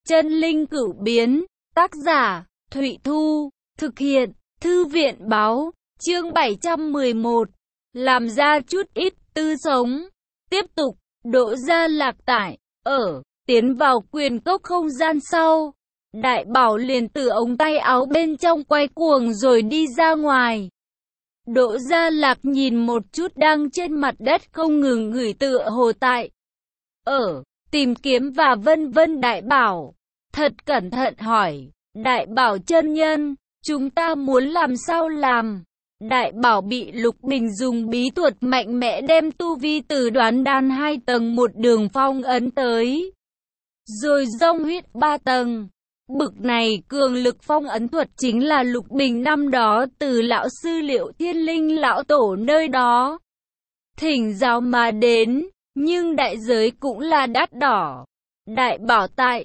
Chân linh cửu biến, tác giả, Thụy Thu, thực hiện, Thư viện báo, chương 711, làm ra chút ít tư sống. Tiếp tục, Đỗ Gia Lạc tải, tiến vào quyền cốc không gian sau. Đại Bảo liền từ ống tay áo bên trong quay cuồng rồi đi ra ngoài. Đỗ Gia Lạc nhìn một chút đang trên mặt đất không ngừng gửi tựa hồ tại tìm kiếm và vân vân. Đại Bảo thật cẩn thận hỏi, Đại Bảo chân nhân, chúng ta muốn làm sao làm? Đại Bảo bị Lục Bình dùng bí thuật mạnh mẽ đem tu vi từ Đoán Đan 2 tầng một đường phong ấn tới, rồi dông huyết 3 tầng. Bực này cường lực phong ấn thuật chính là Lục Bình năm đó từ lão sư Liệu Thiên Linh lão tổ nơi đó thỉnh giáo mà đến, nhưng đại giới cũng là đắt đỏ. Đại Bảo tại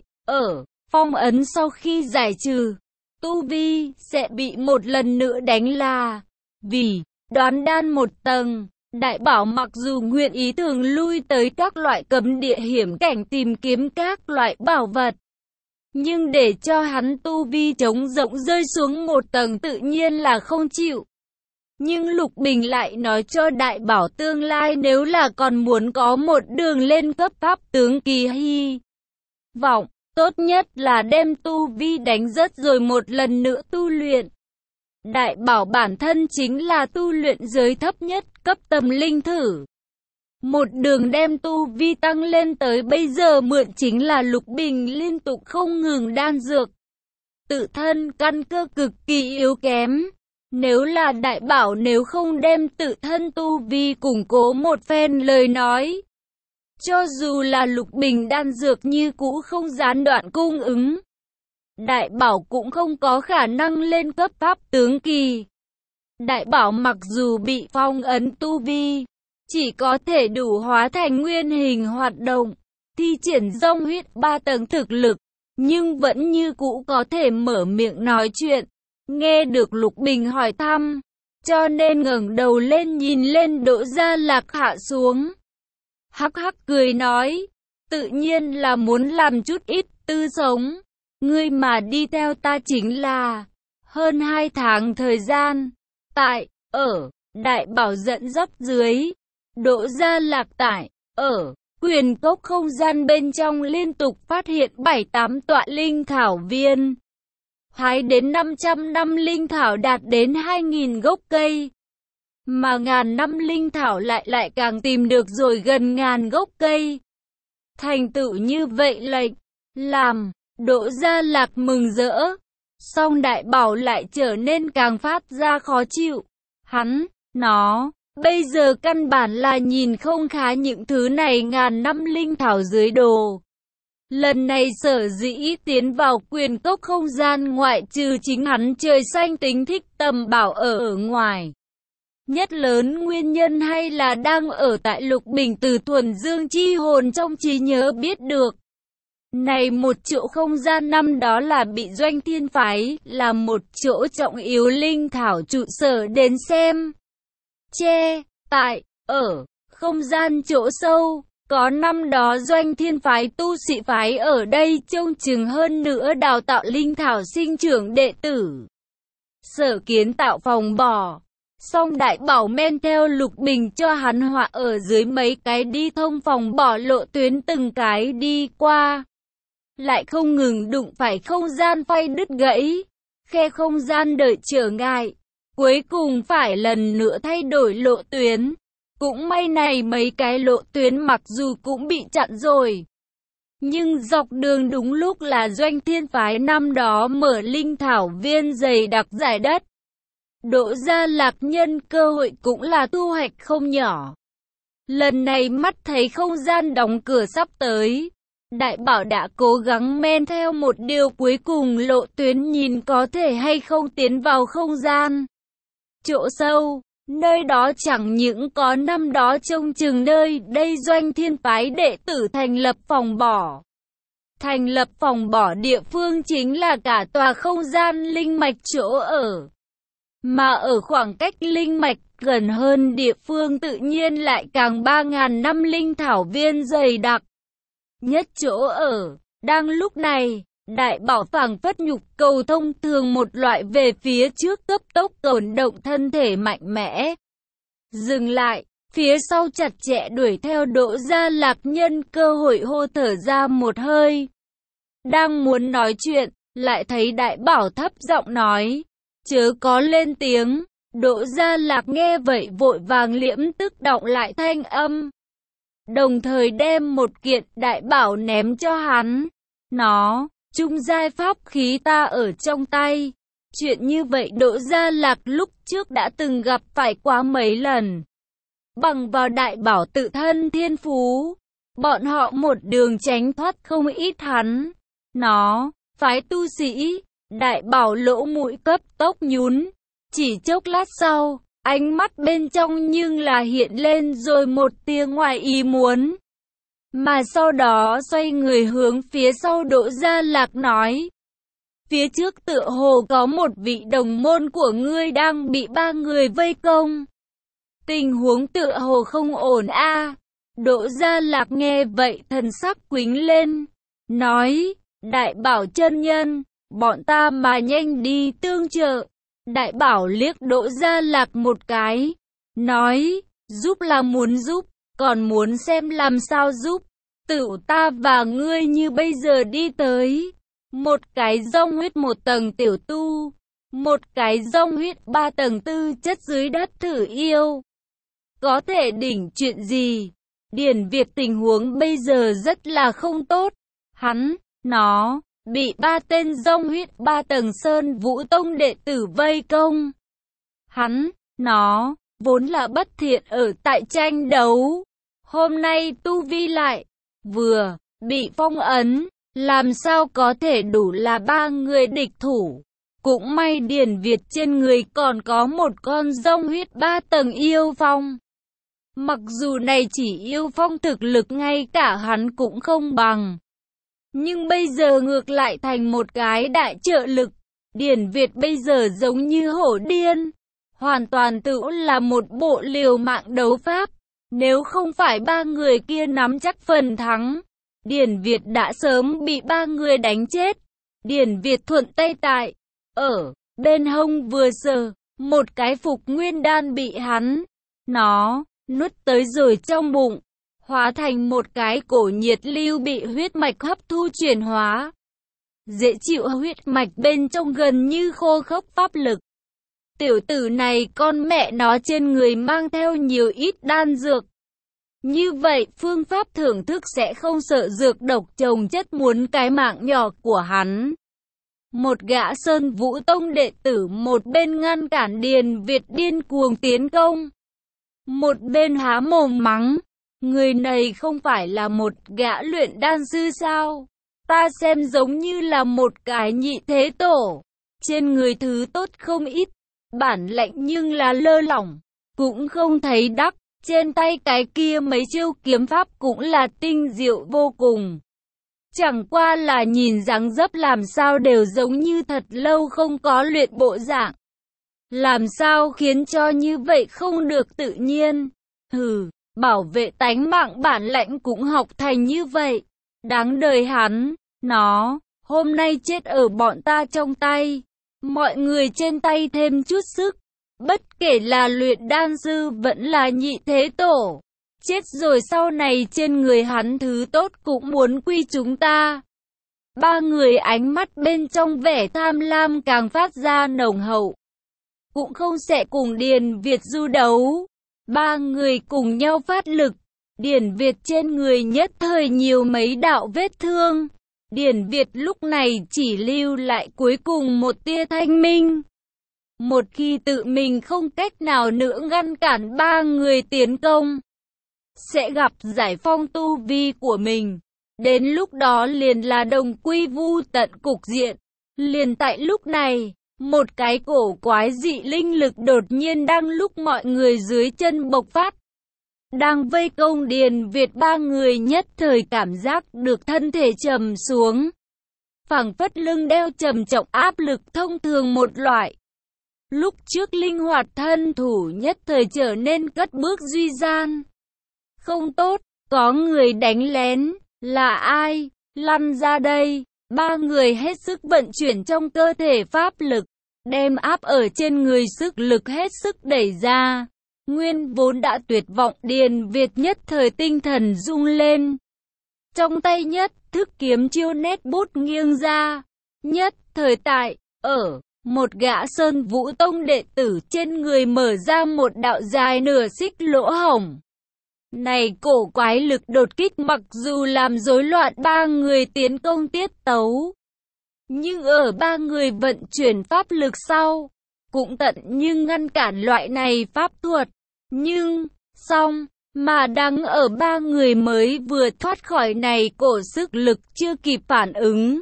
phong ấn sau khi giải trừ, tu vi sẽ bị một lần nữa đánh là vì Đoán Đan 1 tầng. Đại Bảo mặc dù nguyện ý thường lui tới các loại cấm địa hiểm cảnh tìm kiếm các loại bảo vật, nhưng để cho hắn tu vi trống rỗng rơi xuống 1 tầng tự nhiên là không chịu. Nhưng Lục Bình lại nói cho Đại Bảo tương lai nếu là còn muốn có một đường lên cấp pháp tướng kỳ hy vọng, tốt nhất là đem tu vi đánh rớt rồi một lần nữa tu luyện. Đại Bảo bản thân chính là tu luyện giới thấp nhất cấp tâm linh thử. Một đường đem tu vi tăng lên tới bây giờ mượn chính là Lục Bình liên tục không ngừng đan dược. Tự thân căn cơ cực kỳ yếu kém. Nếu là Đại Bảo nếu không đem tự thân tu vi củng cố một phen lời nói, cho dù là Lục Bình đan dược như cũ không gián đoạn cung ứng, Đại Bảo cũng không có khả năng lên cấp pháp tướng kỳ. Đại Bảo mặc dù bị phong ấn tu vi, chỉ có thể đủ hóa thành nguyên hình hoạt động, thi triển dông huyết 3 tầng thực lực, nhưng vẫn như cũ có thể mở miệng nói chuyện. Nghe được Lục Bình hỏi thăm, cho nên ngẩng đầu lên nhìn lên Đỗ Gia Lạc hạ xuống. Hắc hắc cười nói, tự nhiên là muốn làm chút ít tư sống. Ngươi mà đi theo ta chính là hơn 2 tháng thời gian. Tại Đại Bảo dẫn dắt dưới, Đỗ Gia Lạc tại quyền cốc không gian bên trong liên tục phát hiện 7-8 tọa linh thảo viên. Hái đến 500 năm linh thảo đạt đến 2.000 gốc cây, mà ngàn năm linh thảo lại càng tìm được rồi gần 1000 gốc cây. Thành tựu như vậy lệch làm Đỗ Gia Lạc mừng rỡ, song Đại Bảo lại trở nên càng phát ra khó chịu. Nó bây giờ căn bản là nhìn không khá những thứ này ngàn năm linh thảo dưới đồ. Lần này sở dĩ tiến vào quyền cốc không gian ngoại trừ chính hắn trời xanh tính thích tầm bảo ở ngoài, nhất lớn nguyên nhân hay là đang ở tại Lục Bình từ thuần dương chi hồn trong trí nhớ biết được. Này một chỗ không gian năm đó là bị Doanh Thiên phái là một chỗ trọng yếu linh thảo trụ sở đến xem. Tại không gian chỗ sâu, có năm đó Doanh Thiên phái tu sĩ phái ở đây trông chừng hơn nữa đào tạo linh thảo sinh trưởng đệ tử. Sở kiến tạo phòng bỏ, song Đại Bảo men theo Lục Bình cho hắn họa ở dưới mấy cái đi thông phòng bỏ lộ tuyến từng cái đi qua. Lại không ngừng đụng phải không gian phay đứt gãy, khe không gian đợi trở ngại, cuối cùng phải lần nữa thay đổi lộ tuyến. Cũng may này mấy cái lộ tuyến mặc dù cũng bị chặn rồi, nhưng dọc đường đúng lúc là Doanh Thiên phái năm đó mở linh thảo viên dày đặc giải đất. Đỗ Gia Lạc nhân cơ hội cũng là thu hoạch không nhỏ. Lần này mắt thấy không gian đóng cửa sắp tới, Đại Bảo đã cố gắng men theo một điều cuối cùng lộ tuyến nhìn có thể hay không tiến vào không gian chỗ sâu. Nơi đó chẳng những có năm đó trông chừng nơi đây Doanh Thiên phái đệ tử thành lập phòng bỏ. Thành lập phòng bỏ địa phương chính là cả tòa không gian linh mạch chỗ ở. Mà ở khoảng cách linh mạch gần hơn địa phương tự nhiên lại càng 3000 năm linh thảo viên dày đặc. Nhất chỗ ở, đang lúc này, Đại bảo phảng phất nhục cầu thông thường một loại về phía trước cấp tốc cổn động thân thể mạnh mẽ. Dừng lại, phía sau chặt chẽ đuổi theo Đỗ Gia Lạc nhân cơ hội hô thở ra một hơi. Đang muốn nói chuyện, lại thấy đại bảo thấp giọng nói, chớ có lên tiếng. Đỗ Gia Lạc nghe vậy vội vàng liễm tức đọng lại thanh âm. Đồng thời đem một kiện đại bảo ném cho hắn. Nó, trung giai pháp khí ta ở trong tay. Chuyện như vậy Đỗ Gia Lạc lúc trước đã từng gặp phải quá mấy lần. Bằng vào đại bảo tự thân thiên phú, bọn họ một đường tránh thoát không ít hắn. Nó, phái tu sĩ, đại bảo lỗ mũi cấp tốc nhún. Chỉ chốc lát sau, ánh mắt bên trong nhưng là hiện lên rồi một tia ngoài ý muốn. Mà sau đó xoay người hướng phía sau Đỗ Gia Lạc nói. Phía trước tựa hồ có một vị đồng môn của ngươi đang bị 3 người vây công. Tình huống tựa hồ không ổn a. Đỗ Gia Lạc nghe vậy thần sắc quĩnh lên. Nói, đại bảo chân nhân, bọn ta mà nhanh đi tương trợ. Đại bảo liếc Đỗ Gia Lạc một cái. Nói, giúp là muốn giúp, còn muốn xem làm sao giúp. Tựu ta và ngươi như bây giờ đi tới. Một cái rong huyết 1 tầng tiểu tu. Một cái rong huyết 3 tầng tư chất dưới đất thử yêu. Có thể đỉnh chuyện gì? Điền Việt tình huống bây giờ rất là không tốt. Nó, bị 3 tên rong huyết 3 tầng Sơn Vũ Tông đệ tử vây công. Nó, vốn là bất thiện ở tại tranh đấu. Hôm nay tu vi lại, vừa, bị phong ấn, làm sao có thể đủ là 3 người địch thủ. Cũng may Điền Việt trên người còn có một con rong huyết 3 tầng yêu phong. Mặc dù này chỉ yêu phong thực lực ngay cả hắn cũng không bằng. Nhưng bây giờ ngược lại thành một cái đại trợ lực. Điền Việt bây giờ giống như hổ điên. Hoàn toàn tự là một bộ liều mạng đấu pháp. Nếu không phải 3 người kia nắm chắc phần thắng, Điền Việt đã sớm bị 3 người đánh chết. Điền Việt thuận tay tại, ở bên hông vừa sờ, một cái phục nguyên đan bị nó nuốt tới rồi trong bụng, hóa thành một cái cổ nhiệt lưu bị huyết mạch hấp thu chuyển hóa. Dễ chịu huyết mạch bên trong gần như khô khốc pháp lực. Tiểu tử này con mẹ nó trên người mang theo nhiều ít đan dược. Như vậy phương pháp thưởng thức sẽ không sợ dược độc chồng chất muốn cái mạng nhỏ của hắn. Một gã Sơn Vũ Tông đệ tử một bên ngăn cản Điền Việt điên cuồng tiến công. Một bên há mồm mắng, người này không phải là một gã luyện đan sư sao? Ta xem giống như là một cái nhị thế tổ. Trên người thứ tốt không ít, bản lệnh nhưng là lơ lỏng, cũng không thấy đắc. Trên tay cái kia mấy chiêu kiếm pháp cũng là tinh diệu vô cùng. Chẳng qua là nhìn dáng dấp làm sao đều giống như thật lâu không có luyện bộ dạng. Làm sao khiến cho như vậy không được tự nhiên. Bảo vệ tánh mạng bản lãnh cũng học thành như vậy. Đáng đời nó, hôm nay chết ở bọn ta trong tay. Mọi người trên tay thêm chút sức. Bất kể là luyện đan sư vẫn là nhị thế tổ. Chết rồi sau này trên người hắn thứ tốt cũng muốn quy chúng ta. 3 người ánh mắt bên trong vẻ tham lam càng phát ra nồng hậu. Cũng không sẽ cùng Điền Việt du đấu. 3 người cùng nhau phát lực. Điền Việt trên người nhất thời nhiều mấy đạo vết thương. Điền Việt lúc này chỉ lưu lại cuối cùng một tia thanh minh. Một khi tự mình không cách nào nữa ngăn cản 3 người tiến công, sẽ gặp giải phong tu vi của mình. Đến lúc đó liền là đồng quy vu tận cục diện. Liền tại lúc này, một cái cổ quái dị linh lực đột nhiên đang lúc mọi người dưới chân bộc phát. Đang vây công Điền Việt 3 người nhất thời cảm giác được thân thể trầm xuống. Phảng phất lưng đeo trầm trọng áp lực thông thường một loại. Lúc trước linh hoạt thân thủ nhất thời trở nên cất bước duy gian. Không tốt, có người đánh lén, là ai? Lăn ra đây. Ba người hết sức vận chuyển trong cơ thể pháp lực, đem áp ở trên người sức lực hết sức đẩy ra. Nguyên vốn đã tuyệt vọng Điền Việt nhất thời tinh thần rung lên. Trong tay nhất thức kiếm chiêu nét bút nghiêng ra. Nhất thời tại, ở một gã Sơn Vũ Tông đệ tử trên người mở ra một đạo dài nửa xích lỗ hổng. Này cổ quái lực đột kích mặc dù làm rối loạn ba người tiến công tiết tấu, nhưng ở ba người vận chuyển pháp lực sau, cũng tận nhưng ngăn cản loại này pháp thuật. Nhưng, xong, mà đang ở ba người mới vừa thoát khỏi này cổ sức lực chưa kịp phản ứng.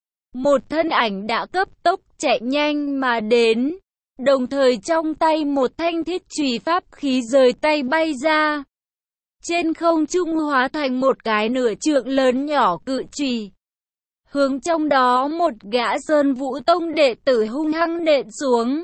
Một thân ảnh đã cấp tốc chạy nhanh mà đến, đồng thời trong tay một thanh thiết chùy pháp khí rời tay bay ra. Trên không trung hóa thành một cái nửa trượng lớn nhỏ cự chùy. Hướng trong đó một gã Sơn Vũ Tông đệ tử hung hăng nện xuống.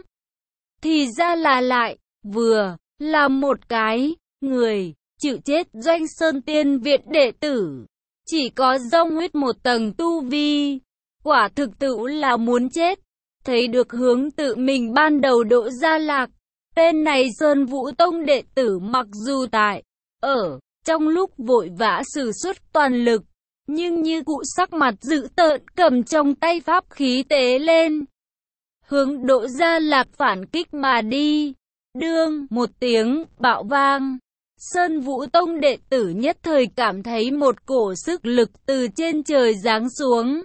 Thì ra là lại, vừa là một cái người chịu chết Doanh Sơn Tiên Viện đệ tử. Chỉ có dòng huyết một tầng tu vi. Quả thực tự là muốn chết. Thấy được hướng tự mình ban đầu Đỗ Gia Lạc. Tên này Sơn Vũ Tông đệ tử mặc dù tại ở trong lúc vội vã sử xuất toàn lực, nhưng như cụ sắc mặt dữ tợn cầm trong tay pháp khí tế lên. Hướng Đỗ Gia Lạc phản kích mà đi. Đương một tiếng bạo vang. Sơn Vũ Tông đệ tử nhất thời cảm thấy một cổ sức lực từ trên trời giáng xuống.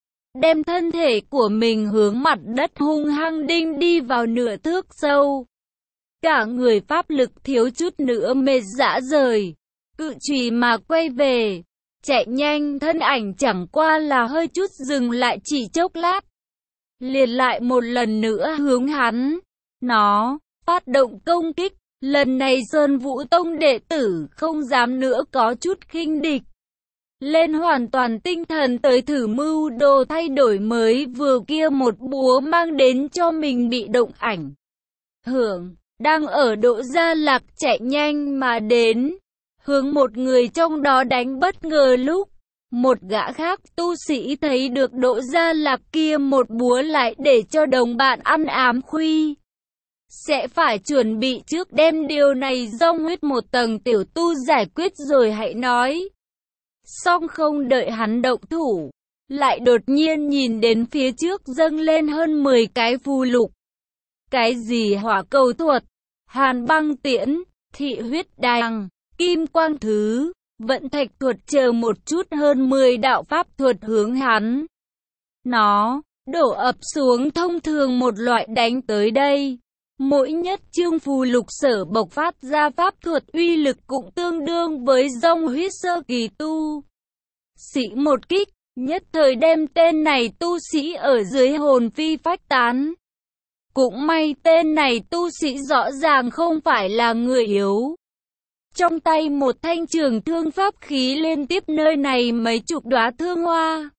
Đem thân thể của mình hướng mặt đất hung hăng đinh đi vào nửa thước sâu. Cả người pháp lực thiếu chút nữa mệt rã rời. Cự chùy mà quay về. Chạy nhanh thân ảnh chẳng qua là hơi chút dừng lại chỉ chốc lát. Liền lại một lần nữa hướng hắn. Nó phát động công kích. Lần này Sơn Vũ Tông đệ tử không dám nữa có chút khinh địch. Lên hoàn toàn tinh thần tới thử mưu đồ thay đổi mới vừa kia một búa mang đến cho mình bị động ảnh hưởng. Đang ở Đỗ Gia Lạc chạy nhanh mà đến. Hướng một người trong đó đánh bất ngờ lúc. Một gã khác tu sĩ thấy được Đỗ Gia Lạc kia một búa lại để cho đồng bạn ăn ám khuy. Sẽ phải chuẩn bị trước đem điều này dòng huyết một tầng tiểu tu giải quyết rồi hãy nói. Song không đợi hắn động thủ, lại đột nhiên nhìn đến phía trước dâng lên hơn 10 cái phù lục. Cái gì hỏa cầu thuật, hàn băng tiễn, thị huyết đằng, kim quang thứ, vận thạch thuật chờ một chút hơn 10 đạo pháp thuật hướng hắn. Nó đổ ập xuống thông thường một loại đánh tới đây. Mỗi nhất chương phù lục sở bộc phát ra pháp thuật uy lực cũng tương đương với dòng huyết sơ kỳ tu sĩ một kích, nhất thời đem tên này tu sĩ ở dưới hồn phi phách tán. Cũng may tên này tu sĩ rõ ràng không phải là người yếu. Trong tay một thanh trường thương pháp khí liên tiếp nơi này mấy chục đóa thương hoa.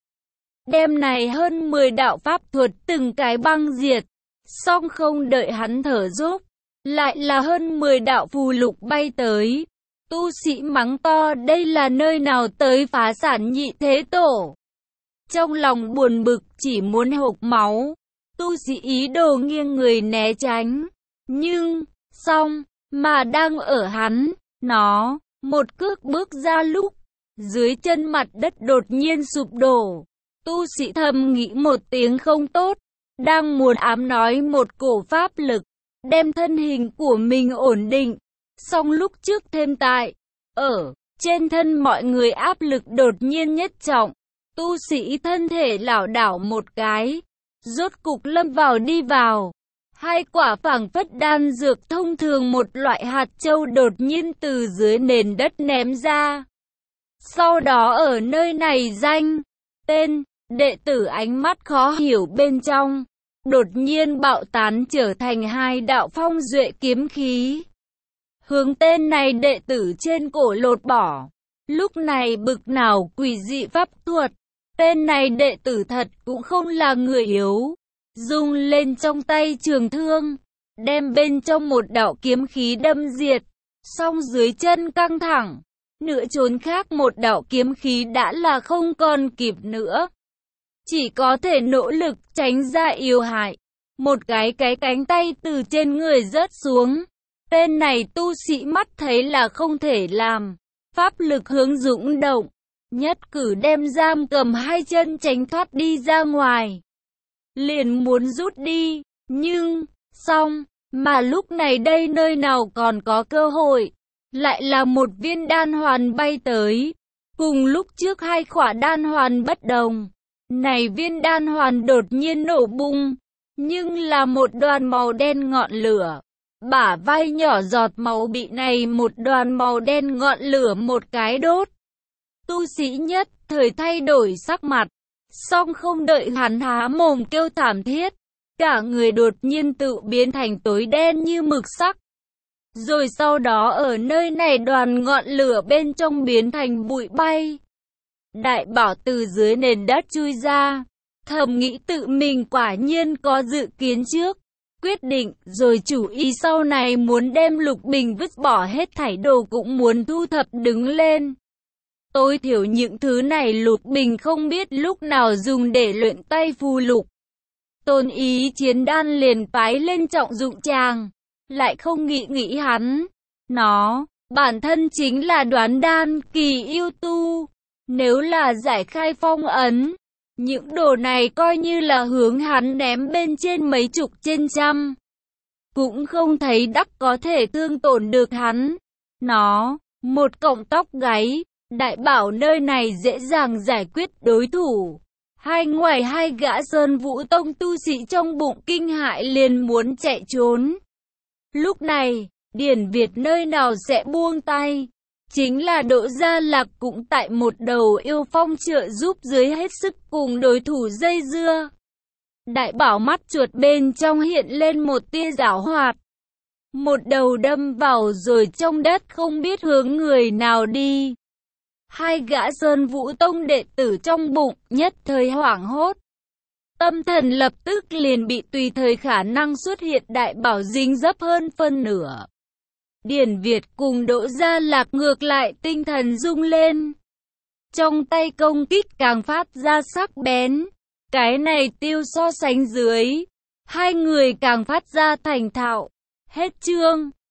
Đem này hơn 10 đạo pháp thuật từng cái băng diệt. Song không đợi hắn thở dốc, lại là hơn 10 đạo phù lục bay tới. Tu sĩ mắng to đây là nơi nào tới phá sản nhị thế tổ. Trong lòng buồn bực chỉ muốn hộc máu. Tu sĩ ý đồ nghiêng người né tránh. Nhưng, xong, mà đang ở hắn, nó, một cước bước ra lúc, dưới chân mặt đất đột nhiên sụp đổ. Tu sĩ thầm nghĩ một tiếng không tốt. Đang muốn ám nói một cổ pháp lực, đem thân hình của mình ổn định. Song lúc trước thêm tại, ở trên thân mọi người áp lực đột nhiên nhất trọng. Tu sĩ thân thể lảo đảo một cái, rốt cục lâm vào đi vào. Hai quả phảng phất đan dược thông thường một loại hạt châu đột nhiên từ dưới nền đất ném ra. Sau đó ở nơi này danh, tên, đệ tử ánh mắt khó hiểu bên trong. Đột nhiên bạo tán trở thành hai đạo phong duệ kiếm khí. Hướng tên này đệ tử trên cổ lột bỏ. Lúc này bực nào quỷ dị pháp thuật. Tên này đệ tử thật cũng không là người yếu. Dùng lên trong tay trường thương. Đem bên trong một đạo kiếm khí đâm diệt. Song dưới chân căng thẳng. Nửa trốn khác một đạo kiếm khí đã là không còn kịp nữa. chỉ có thể nỗ lực tránh ra yếu hại. Một cái cánh tay từ trên người rớt xuống. Tên này tu sĩ mắt thấy là không thể làm. Pháp lực hướng dũng động. Nhất cử đem giam cầm hai chân tránh thoát đi ra ngoài. Liền muốn rút đi. Nhưng, xong, mà lúc này đây nơi nào còn có cơ hội. Lại là một viên đan hoàn bay tới. Cùng lúc trước hai khỏa đan hoàn bất đồng. Này viên đan hoàn đột nhiên nổ bung. Nhưng là một đoàn màu đen ngọn lửa. Bả vai nhỏ giọt máu bị này một đoàn màu đen ngọn lửa một cái đốt. Tu sĩ nhất thời thay đổi sắc mặt. Song không đợi hắn há mồm kêu thảm thiết. Cả người đột nhiên tự biến thành tối đen như mực sắc. Rồi sau đó ở nơi này đoàn ngọn lửa bên trong biến thành bụi bay. Đại bảo từ dưới nền đất chui ra. Thầm nghĩ tự mình quả nhiên có dự kiến trước. Quyết định rồi chủ ý sau này muốn đem Lục Bình vứt bỏ hết thảy đồ cũng muốn thu thập đứng lên. Tối thiểu những thứ này Lục Bình không biết lúc nào dùng để luyện tay phù lục. Tôn Ý Chiến đan liền phái lên trọng dụng chàng. Lại không nghĩ hắn. Nó, bản thân chính là đoán đan kỳ yêu tu. Nếu là giải khai phong ấn, những đồ này coi như là hướng hắn ném bên trên mấy chục trên trăm. Cũng không thấy đắc có thể thương tổn được hắn. Nó, một cọng tóc gáy, đại bảo nơi này dễ dàng giải quyết đối thủ. Ngoài hai gã Sơn Vũ Tông tu sĩ trong bụng kinh hại liền muốn chạy trốn. Lúc này, Điển Việt nơi nào sẽ buông tay. Chính là Đỗ Gia Lạc cũng tại một đầu yêu phong trợ giúp dưới hết sức cùng đối thủ dây dưa. Đại bảo mắt chuột bên trong hiện lên một tia giảo hoạt. Một đầu đâm vào rồi trong đất không biết hướng người nào đi. Hai gã Sơn Vũ Tông đệ tử trong bụng nhất thời hoảng hốt. Tâm thần lập tức liền bị tùy thời khả năng xuất hiện đại bảo dính dấp hơn phân nửa. Điển Việt cùng Đỗ Gia Lạc ngược lại tinh thần rung lên. Trong tay công kích càng phát ra sắc bén. Cái này tiêu so sánh dưới. Hai người càng phát ra thành thạo. Hết chương.